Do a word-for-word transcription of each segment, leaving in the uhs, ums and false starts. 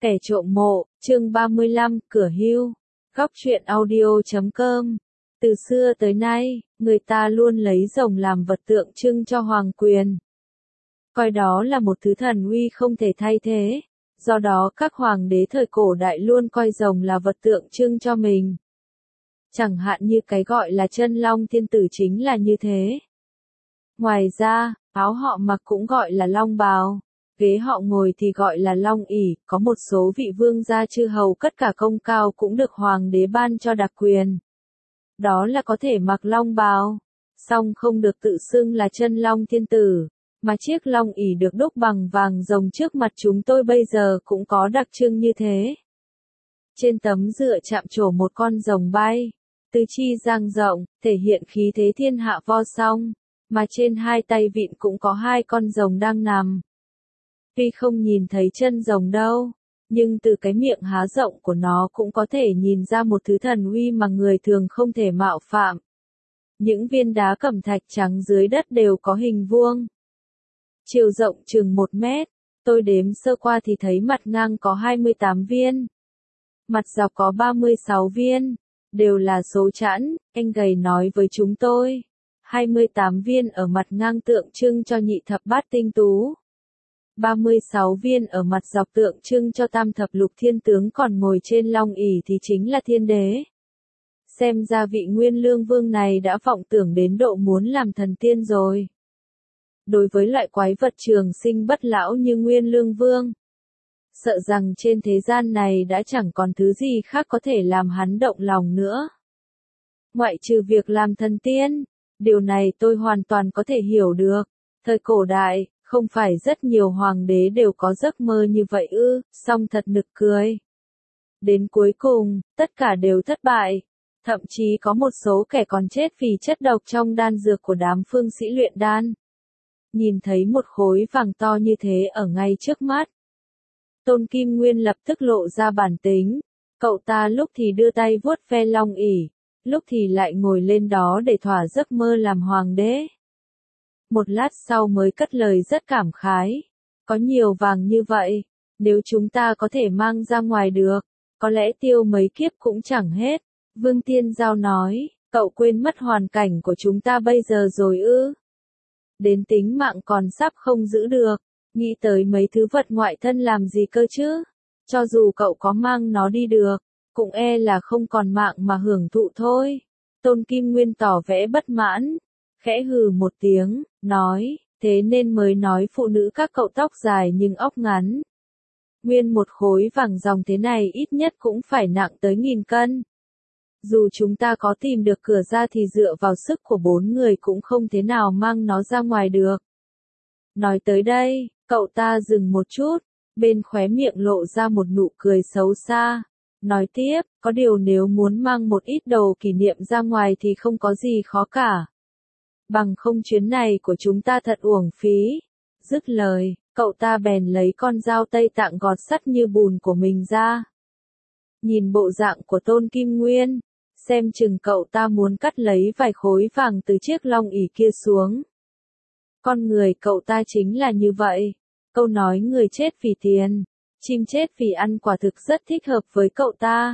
Kẻ trộm mộ, chương ba mươi lăm, cửa hưu. Góc truyện audio chấm com. Từ xưa tới nay, người ta luôn lấy rồng làm vật tượng trưng cho hoàng quyền. Coi đó là một thứ thần uy không thể thay thế. Do đó các hoàng đế thời cổ đại luôn coi rồng là vật tượng trưng cho mình. Chẳng hạn như cái gọi là chân long thiên tử chính là như thế. Ngoài ra, áo họ mặc cũng gọi là long bào. Ghế họ ngồi thì gọi là long ỷ, có một số vị vương gia chư hầu cất cả công cao cũng được hoàng đế ban cho đặc quyền. Đó là có thể mặc long bào, song không được tự xưng là chân long thiên tử, mà chiếc long ỷ được đúc bằng vàng rồng trước mặt chúng tôi bây giờ cũng có đặc trưng như thế. Trên tấm dựa chạm trổ một con rồng bay, tứ chi dang rộng, thể hiện khí thế thiên hạ vô song, mà trên hai tay vịn cũng có hai con rồng đang nằm. Tuy không nhìn thấy chân rồng đâu, nhưng từ cái miệng há rộng của nó cũng có thể nhìn ra một thứ thần uy mà người thường không thể mạo phạm. Những viên đá cẩm thạch trắng dưới đất đều có hình vuông. Chiều rộng chừng một mét, tôi đếm sơ qua thì thấy mặt ngang có hai mươi tám viên. Mặt dọc có ba mươi sáu viên, đều là số chẵn, anh gầy nói với chúng tôi. hai mươi tám viên ở mặt ngang tượng trưng cho nhị thập bát tinh tú. ba mươi sáu viên ở mặt dọc tượng trưng cho tam thập lục thiên tướng, còn ngồi trên long ỷ thì chính là thiên đế. Xem ra vị Nguyên Lương Vương này đã vọng tưởng đến độ muốn làm thần tiên rồi. Đối với loại quái vật trường sinh bất lão như Nguyên Lương Vương, sợ rằng trên thế gian này đã chẳng còn thứ gì khác có thể làm hắn động lòng nữa. Ngoại trừ việc làm thần tiên, điều này tôi hoàn toàn có thể hiểu được. Thời cổ đại, không phải rất nhiều hoàng đế đều có giấc mơ như vậy ư, song thật nực cười. Đến cuối cùng, tất cả đều thất bại. Thậm chí có một số kẻ còn chết vì chất độc trong đan dược của đám phương sĩ luyện đan. Nhìn thấy một khối vàng to như thế ở ngay trước mắt, Tôn Kim Nguyên lập tức lộ ra bản tính. Cậu ta lúc thì đưa tay vuốt ve long ỷ, lúc thì lại ngồi lên đó để thỏa giấc mơ làm hoàng đế. Một lát sau mới cất lời rất cảm khái. Có nhiều vàng như vậy, nếu chúng ta có thể mang ra ngoài được, có lẽ tiêu mấy kiếp cũng chẳng hết. Vương Tiên Giao nói, cậu quên mất hoàn cảnh của chúng ta bây giờ rồi ư? Đến tính mạng còn sắp không giữ được, nghĩ tới mấy thứ vật ngoại thân làm gì cơ chứ? Cho dù cậu có mang nó đi được, cũng e là không còn mạng mà hưởng thụ thôi. Tôn Kim Nguyên tỏ vẻ bất mãn, khẽ hừ một tiếng, nói, thế nên mới nói phụ nữ các cậu tóc dài nhưng óc ngắn. Nguyên một khối vàng ròng thế này ít nhất cũng phải nặng tới nghìn cân. Dù chúng ta có tìm được cửa ra thì dựa vào sức của bốn người cũng không thế nào mang nó ra ngoài được. Nói tới đây, cậu ta dừng một chút, bên khóe miệng lộ ra một nụ cười xấu xa. Nói tiếp, có điều nếu muốn mang một ít đồ kỷ niệm ra ngoài thì không có gì khó cả. Bằng không chuyến này của chúng ta thật uổng phí. Dứt lời, cậu ta bèn lấy con dao Tây Tạng gọt sắt như bùn của mình ra. Nhìn bộ dạng của Tôn Kim Nguyên, xem chừng cậu ta muốn cắt lấy vài khối vàng từ chiếc long ỷ kia xuống. Con người cậu ta chính là như vậy. Câu nói người chết vì tiền, chim chết vì ăn quả thực rất thích hợp với cậu ta.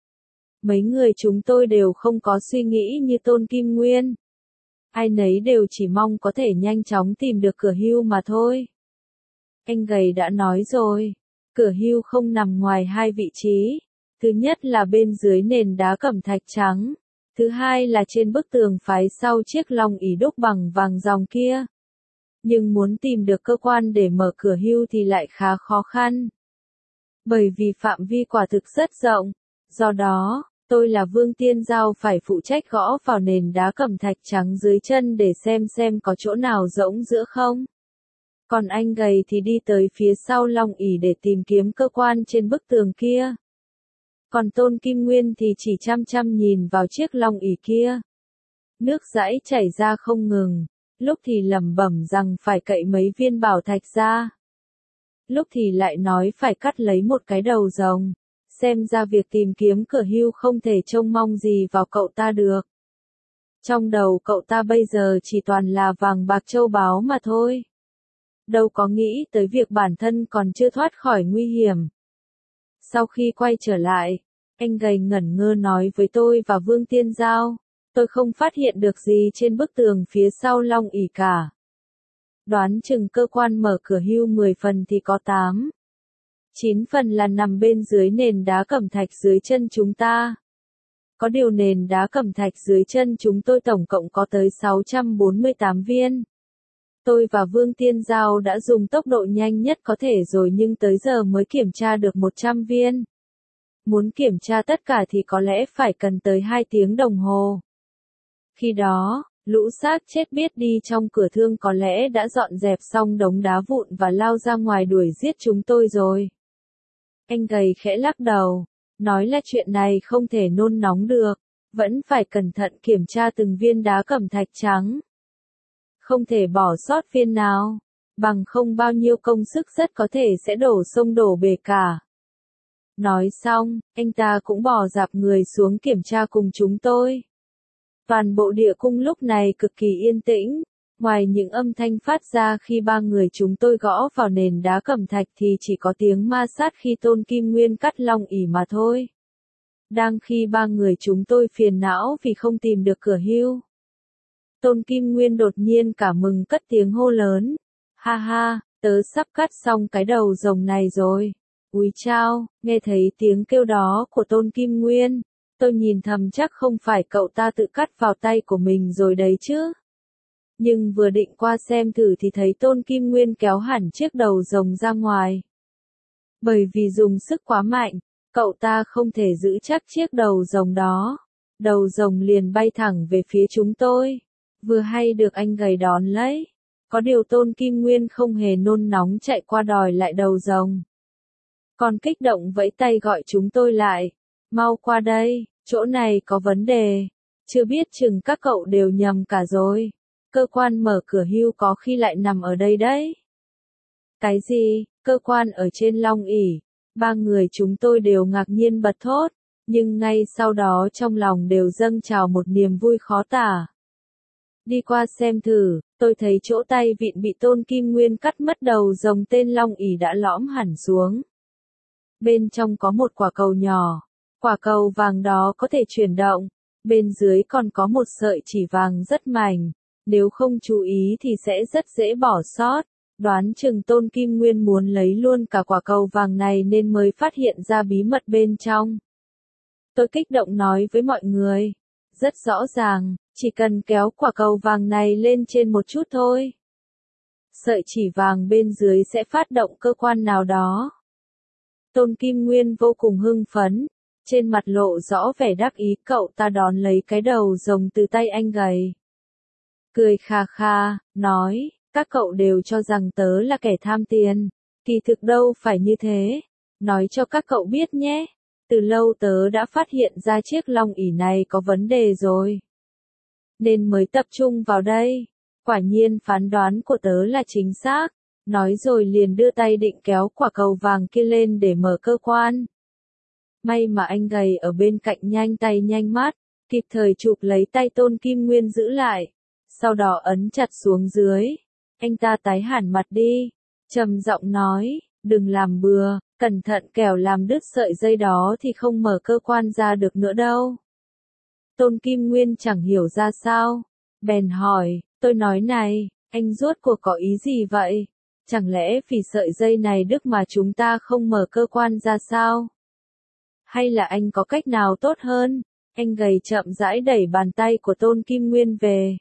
Mấy người chúng tôi đều không có suy nghĩ như Tôn Kim Nguyên. Ai nấy đều chỉ mong có thể nhanh chóng tìm được cửa hưu mà thôi. Anh gầy đã nói rồi, cửa hưu không nằm ngoài hai vị trí. Thứ nhất là bên dưới nền đá cẩm thạch trắng. Thứ hai là trên bức tường phái sau chiếc long ỷ đúc bằng vàng ròng kia. Nhưng muốn tìm được cơ quan để mở cửa hưu thì lại khá khó khăn. Bởi vì phạm vi quả thực rất rộng. Do đó, tôi là Vương Tiên Giao phải phụ trách gõ vào nền đá cẩm thạch trắng dưới chân để xem xem có chỗ nào rỗng giữa không. Còn anh gầy thì đi tới phía sau long ỷ để tìm kiếm cơ quan trên bức tường kia. Còn Tôn Kim Nguyên thì chỉ chăm chăm nhìn vào chiếc long ỷ kia. Nước dãi chảy ra không ngừng, lúc thì lẩm bẩm rằng phải cậy mấy viên bảo thạch ra. Lúc thì lại nói phải cắt lấy một cái đầu rồng. Xem ra việc tìm kiếm cửa hưu không thể trông mong gì vào cậu ta được. Trong đầu cậu ta bây giờ chỉ toàn là vàng bạc châu báu mà thôi. Đâu có nghĩ tới việc bản thân còn chưa thoát khỏi nguy hiểm. Sau khi quay trở lại, anh gầy ngẩn ngơ nói với tôi và Vương Tiên Giao, tôi không phát hiện được gì trên bức tường phía sau Long ỷ cả. Đoán chừng cơ quan mở cửa hưu mười phần thì có tám, chín phần là nằm bên dưới nền đá cẩm thạch dưới chân chúng ta. Có điều nền đá cẩm thạch dưới chân chúng tôi tổng cộng có tới sáu trăm bốn mươi tám viên. Tôi và Vương Tiên Giao đã dùng tốc độ nhanh nhất có thể rồi nhưng tới giờ mới kiểm tra được một trăm viên. Muốn kiểm tra tất cả thì có lẽ phải cần tới hai tiếng đồng hồ. Khi đó, lũ xác chết biết đi trong cửa thương có lẽ đã dọn dẹp xong đống đá vụn và lao ra ngoài đuổi giết chúng tôi rồi. Anh gầy khẽ lắc đầu, nói là chuyện này không thể nôn nóng được, vẫn phải cẩn thận kiểm tra từng viên đá cẩm thạch trắng. Không thể bỏ sót viên nào, bằng không bao nhiêu công sức rất có thể sẽ đổ sông đổ bể cả. Nói xong, anh ta cũng bò dạp người xuống kiểm tra cùng chúng tôi. Toàn bộ địa cung lúc này cực kỳ yên tĩnh, ngoài những âm thanh phát ra khi ba người chúng tôi gõ vào nền đá cẩm thạch thì chỉ có tiếng ma sát khi Tôn Kim Nguyên cắt Long ỷ mà thôi. Đang khi ba người chúng tôi phiền não vì không tìm được cửa hưu, Tôn Kim Nguyên đột nhiên cả mừng cất tiếng hô lớn. Ha ha, tớ sắp cắt xong cái đầu rồng này rồi. Úi chao, nghe thấy tiếng kêu đó của Tôn Kim Nguyên, tôi nhìn thầm chắc không phải cậu ta tự cắt vào tay của mình rồi đấy chứ. Nhưng vừa định qua xem thử thì thấy Tôn Kim Nguyên kéo hẳn chiếc đầu rồng ra ngoài. Bởi vì dùng sức quá mạnh, cậu ta không thể giữ chắc chiếc đầu rồng đó. Đầu rồng liền bay thẳng về phía chúng tôi. Vừa hay được anh gầy đón lấy. Có điều Tôn Kim Nguyên không hề nôn nóng chạy qua đòi lại đầu rồng. Còn kích động vẫy tay gọi chúng tôi lại. Mau qua đây, chỗ này có vấn đề. Chưa biết chừng các cậu đều nhầm cả rồi. Cơ quan mở cửa hưu có khi lại nằm ở đây đấy. Cái gì, cơ quan ở trên Long ỷ? Ba người chúng tôi đều ngạc nhiên bật thốt, nhưng ngay sau đó trong lòng đều dâng trào một niềm vui khó tả. Đi qua xem thử, tôi thấy chỗ tay vịn bị Tôn Kim Nguyên cắt mất đầu rồng tên Long ỷ đã lõm hẳn xuống. Bên trong có một quả cầu nhỏ, quả cầu vàng đó có thể chuyển động, bên dưới còn có một sợi chỉ vàng rất mảnh, nếu không chú ý thì sẽ rất dễ bỏ sót. Đoán chừng Tôn Kim Nguyên muốn lấy luôn cả quả cầu vàng này nên mới phát hiện ra bí mật bên trong. Tôi kích động nói với mọi người, rất rõ ràng, chỉ cần kéo quả cầu vàng này lên trên một chút thôi. Sợi chỉ vàng bên dưới sẽ phát động cơ quan nào đó. Tôn Kim Nguyên vô cùng hưng phấn, trên mặt lộ rõ vẻ đắc ý, cậu ta đón lấy cái đầu rồng từ tay anh gầy. Cười kha kha, nói, các cậu đều cho rằng tớ là kẻ tham tiền, kỳ thực đâu phải như thế. Nói cho các cậu biết nhé, từ lâu tớ đã phát hiện ra chiếc Long ỷ này có vấn đề rồi. Nên mới tập trung vào đây, quả nhiên phán đoán của tớ là chính xác. Nói rồi liền đưa tay định kéo quả cầu vàng kia lên để mở cơ quan. May mà anh gầy ở bên cạnh nhanh tay nhanh mắt, kịp thời chụp lấy tay Tôn Kim Nguyên giữ lại, sau đó ấn chặt xuống dưới. Anh ta tái hẳn mặt đi, trầm giọng nói, đừng làm bừa, cẩn thận kẻo làm đứt sợi dây đó thì không mở cơ quan ra được nữa đâu. Tôn Kim Nguyên chẳng hiểu ra sao, bèn hỏi, tôi nói này, anh rốt cuộc có ý gì vậy? Chẳng lẽ vì sợi dây này đứt mà chúng ta không mở cơ quan ra sao? Hay là anh có cách nào tốt hơn? Anh gầy chậm rãi đẩy bàn tay của Tôn Kim Nguyên về.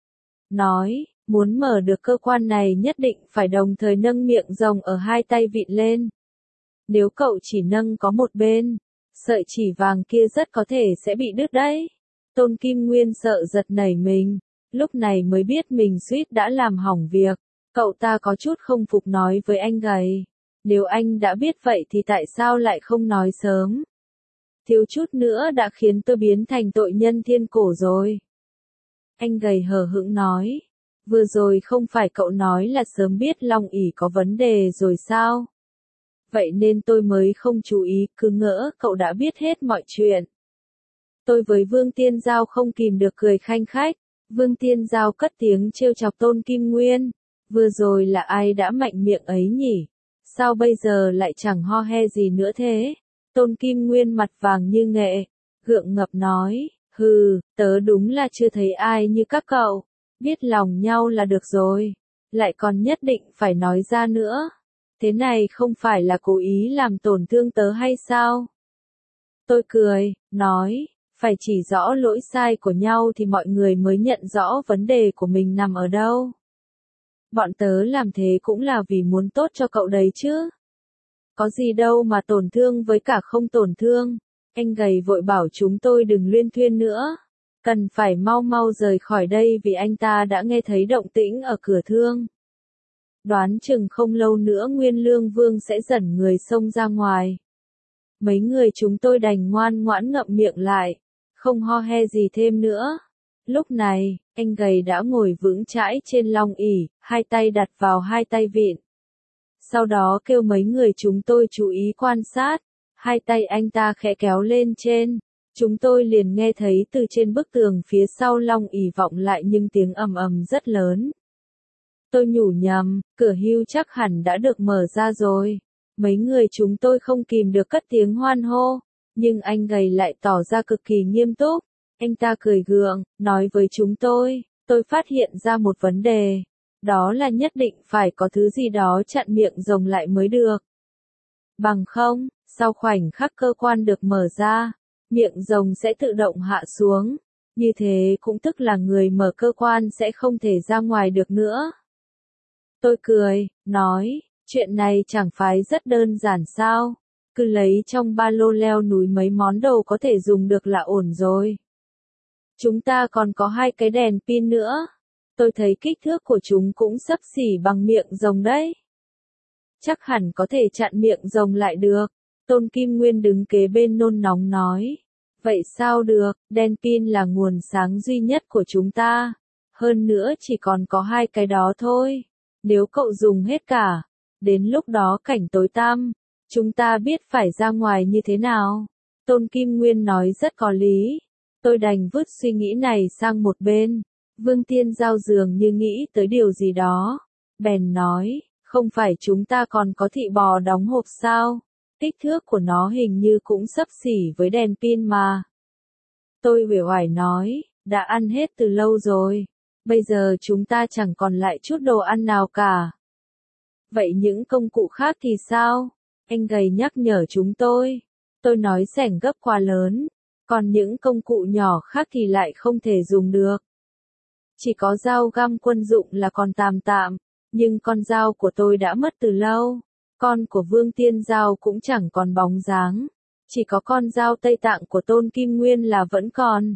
Nói, muốn mở được cơ quan này nhất định phải đồng thời nâng miệng rồng ở hai tay vịn lên. Nếu cậu chỉ nâng có một bên, sợi chỉ vàng kia rất có thể sẽ bị đứt đấy. Tôn Kim Nguyên sợ giật nảy mình, lúc này mới biết mình suýt đã làm hỏng việc. Cậu ta có chút không phục nói với anh gầy, nếu anh đã biết vậy thì tại sao lại không nói sớm? Thiếu chút nữa đã khiến tôi biến thành tội nhân thiên cổ rồi. Anh gầy hờ hững nói, vừa rồi không phải cậu nói là sớm biết Long ỷ có vấn đề rồi sao? Vậy nên tôi mới không chú ý, cứ ngỡ cậu đã biết hết mọi chuyện. Tôi với Vương Tiên Giao không kìm được cười khanh khách. Vương Tiên Giao cất tiếng trêu chọc Tôn Kim Nguyên. Vừa rồi là ai đã mạnh miệng ấy nhỉ? Sao bây giờ lại chẳng ho he gì nữa thế? Tôn Kim Nguyên mặt vàng như nghệ, gượng ngập nói, hừ, tớ đúng là chưa thấy ai như các cậu, biết lòng nhau là được rồi, lại còn nhất định phải nói ra nữa. Thế này không phải là cố ý làm tổn thương tớ hay sao? Tôi cười, nói, phải chỉ rõ lỗi sai của nhau thì mọi người mới nhận rõ vấn đề của mình nằm ở đâu. Bọn tớ làm thế cũng là vì muốn tốt cho cậu đấy chứ. Có gì đâu mà tổn thương với cả không tổn thương. Anh gầy vội bảo chúng tôi đừng luyên thuyên nữa. Cần phải mau mau rời khỏi đây vì anh ta đã nghe thấy động tĩnh ở cửa thương. Đoán chừng không lâu nữa Nguyên Lương Vương sẽ dẩn người xông ra ngoài. Mấy người chúng tôi đành ngoan ngoãn ngậm miệng lại, không ho he gì thêm nữa. Lúc này, anh gầy đã ngồi vững chãi trên long ỷ, hai tay đặt vào hai tay vịn. Sau đó kêu mấy người chúng tôi chú ý quan sát, hai tay anh ta khẽ kéo lên trên. Chúng tôi liền nghe thấy từ trên bức tường phía sau long ỷ vọng lại những tiếng ầm ầm rất lớn. Tôi nhủ nhầm, cửa hưu chắc hẳn đã được mở ra rồi. Mấy người chúng tôi không kìm được cất tiếng hoan hô, nhưng anh gầy lại tỏ ra cực kỳ nghiêm túc. Anh ta cười gượng, nói với chúng tôi, tôi phát hiện ra một vấn đề. Đó là nhất định phải có thứ gì đó chặn miệng rồng lại mới được. Bằng không, sau khoảnh khắc cơ quan được mở ra, miệng rồng sẽ tự động hạ xuống. Như thế cũng tức là người mở cơ quan sẽ không thể ra ngoài được nữa. Tôi cười, nói, chuyện này chẳng phải rất đơn giản sao, cứ lấy trong ba lô leo núi mấy món đồ có thể dùng được là ổn rồi. Chúng ta còn có hai cái đèn pin nữa, tôi thấy kích thước của chúng cũng xấp xỉ bằng miệng rồng đấy. Chắc hẳn có thể chặn miệng rồng lại được, Tôn Kim Nguyên đứng kế bên nôn nóng nói. Vậy sao được, đèn pin là nguồn sáng duy nhất của chúng ta, hơn nữa chỉ còn có hai cái đó thôi. Nếu cậu dùng hết cả, đến lúc đó cảnh tối tăm, chúng ta biết phải ra ngoài như thế nào. Tôn Kim Nguyên nói rất có lý. Tôi đành vứt suy nghĩ này sang một bên. Vương Tiên Giao dường như nghĩ tới điều gì đó. Bèn nói, không phải chúng ta còn có thị bò đóng hộp sao? Kích thước của nó hình như cũng xấp xỉ với đèn pin mà. Tôi uể oải nói, đã ăn hết từ lâu rồi. Bây giờ chúng ta chẳng còn lại chút đồ ăn nào cả. Vậy những công cụ khác thì sao? Anh gầy nhắc nhở chúng tôi. Tôi nói xẻng gấp quá lớn. Còn những công cụ nhỏ khác thì lại không thể dùng được. Chỉ có dao găm quân dụng là còn tạm tạm. Nhưng con dao của tôi đã mất từ lâu. Con của Vương Tiên Giao cũng chẳng còn bóng dáng. Chỉ có con dao Tây Tạng của Tôn Kim Nguyên là vẫn còn.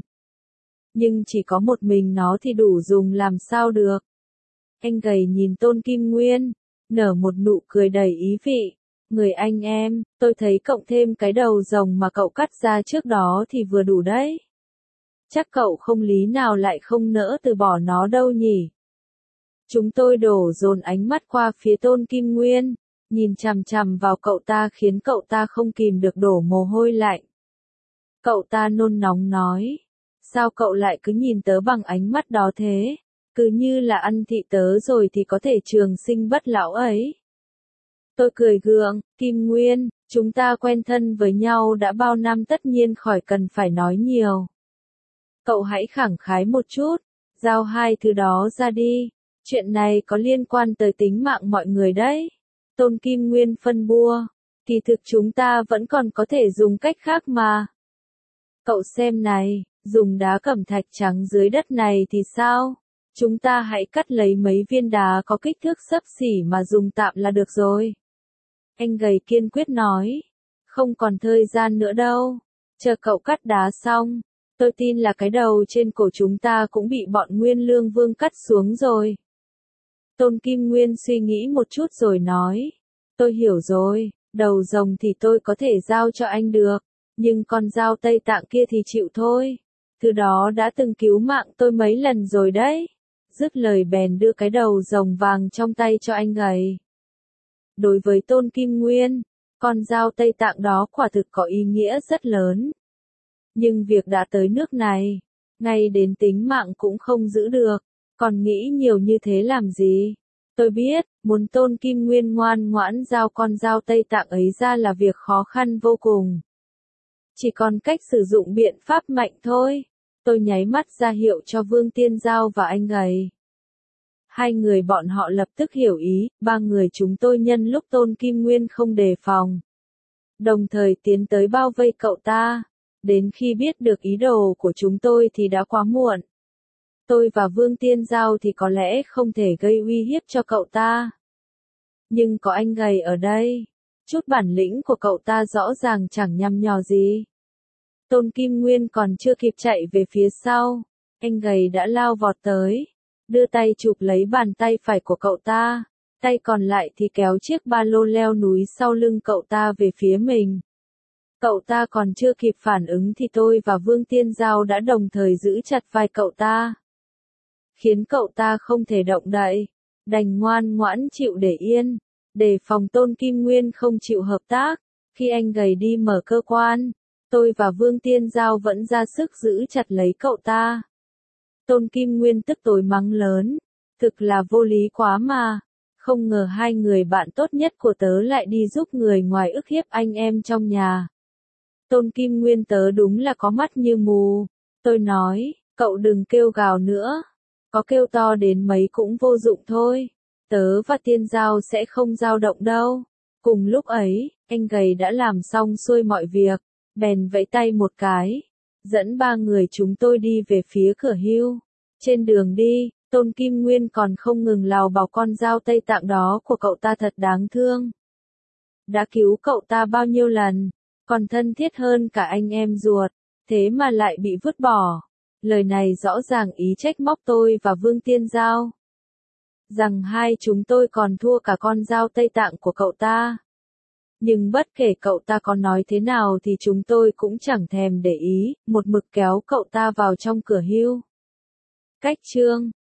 Nhưng chỉ có một mình nó thì đủ dùng làm sao được. Anh gầy nhìn Tôn Kim Nguyên, nở một nụ cười đầy ý vị. Người anh em, tôi thấy cộng thêm cái đầu rồng mà cậu cắt ra trước đó thì vừa đủ đấy. Chắc cậu không lý nào lại không nỡ từ bỏ nó đâu nhỉ. Chúng tôi đổ dồn ánh mắt qua phía Tôn Kim Nguyên, nhìn chằm chằm vào cậu ta khiến cậu ta không kìm được đổ mồ hôi lạnh. Cậu ta nôn nóng nói. Sao cậu lại cứ nhìn tớ bằng ánh mắt đó thế? Cứ như là ăn thị tớ rồi thì có thể trường sinh bất lão ấy. Tôi cười gượng, Kim Nguyên, chúng ta quen thân với nhau đã bao năm tất nhiên khỏi cần phải nói nhiều. Cậu hãy khẳng khái một chút, giao hai thứ đó ra đi. Chuyện này có liên quan tới tính mạng mọi người đấy. Tôn Kim Nguyên phân bua. Kỳ thực chúng ta vẫn còn có thể dùng cách khác mà. Cậu xem này. Dùng đá cẩm thạch trắng dưới đất này thì sao? Chúng ta hãy cắt lấy mấy viên đá có kích thước xấp xỉ mà dùng tạm là được rồi. Anh gầy kiên quyết nói. Không còn thời gian nữa đâu. Chờ cậu cắt đá xong. Tôi tin là cái đầu trên cổ chúng ta cũng bị bọn Nguyên Lương Vương cắt xuống rồi. Tôn Kim Nguyên suy nghĩ một chút rồi nói. Tôi hiểu rồi, đầu rồng thì tôi có thể giao cho anh được. Nhưng con dao Tây Tạng kia thì chịu thôi. Thứ đó đã từng cứu mạng tôi mấy lần rồi đấy. Dứt lời bèn đưa cái đầu rồng vàng trong tay cho anh gầy. Đối với Tôn Kim Nguyên, con dao Tây Tạng đó quả thực có ý nghĩa rất lớn. Nhưng việc đã tới nước này, ngay đến tính mạng cũng không giữ được, còn nghĩ nhiều như thế làm gì? Tôi biết, muốn Tôn Kim Nguyên ngoan ngoãn giao con dao Tây Tạng ấy ra là việc khó khăn vô cùng. Chỉ còn cách sử dụng biện pháp mạnh thôi. Tôi nháy mắt ra hiệu cho Vương Tiên Giao và anh gầy. Hai người bọn họ lập tức hiểu ý, ba người chúng tôi nhân lúc Tôn Kim Nguyên không đề phòng. Đồng thời tiến tới bao vây cậu ta. Đến khi biết được ý đồ của chúng tôi thì đã quá muộn. Tôi và Vương Tiên Giao thì có lẽ không thể gây uy hiếp cho cậu ta. Nhưng có anh gầy ở đây. Chút bản lĩnh của cậu ta rõ ràng chẳng nhằm nhò gì. Tôn Kim Nguyên còn chưa kịp chạy về phía sau. Anh gầy đã lao vọt tới. Đưa tay chụp lấy bàn tay phải của cậu ta. Tay còn lại thì kéo chiếc ba lô leo núi sau lưng cậu ta về phía mình. Cậu ta còn chưa kịp phản ứng thì tôi và Vương Tiên Giao đã đồng thời giữ chặt vai cậu ta. Khiến cậu ta không thể động đậy. Đành ngoan ngoãn chịu để yên. Để phòng Tôn Kim Nguyên không chịu hợp tác. Khi anh gầy đi mở cơ quan, tôi và Vương Tiên Giao vẫn ra sức giữ chặt lấy cậu ta. Tôn Kim Nguyên tức tối mắng lớn. Thực là vô lý quá mà. Không ngờ hai người bạn tốt nhất của tớ lại đi giúp người ngoài ức hiếp anh em trong nhà. Tôn Kim Nguyên tớ đúng là có mắt như mù. Tôi nói, cậu đừng kêu gào nữa. Có kêu to đến mấy cũng vô dụng thôi. Tớ và Tiên Giao sẽ không dao động đâu. Cùng lúc ấy, anh gầy đã làm xong xuôi mọi việc. Bèn vẫy tay một cái. Dẫn ba người chúng tôi đi về phía cửa hưu. Trên đường đi, Tôn Kim Nguyên còn không ngừng lào bảo con dao Tây Tạng đó của cậu ta thật đáng thương. Đã cứu cậu ta bao nhiêu lần, còn thân thiết hơn cả anh em ruột, thế mà lại bị vứt bỏ. Lời này rõ ràng ý trách móc tôi và Vương Tiên Giao. Rằng hai chúng tôi còn thua cả con dao Tây Tạng của cậu ta. Nhưng bất kể cậu ta có nói thế nào thì chúng tôi cũng chẳng thèm để ý, một mực kéo cậu ta vào trong cửa hưu. Cách chương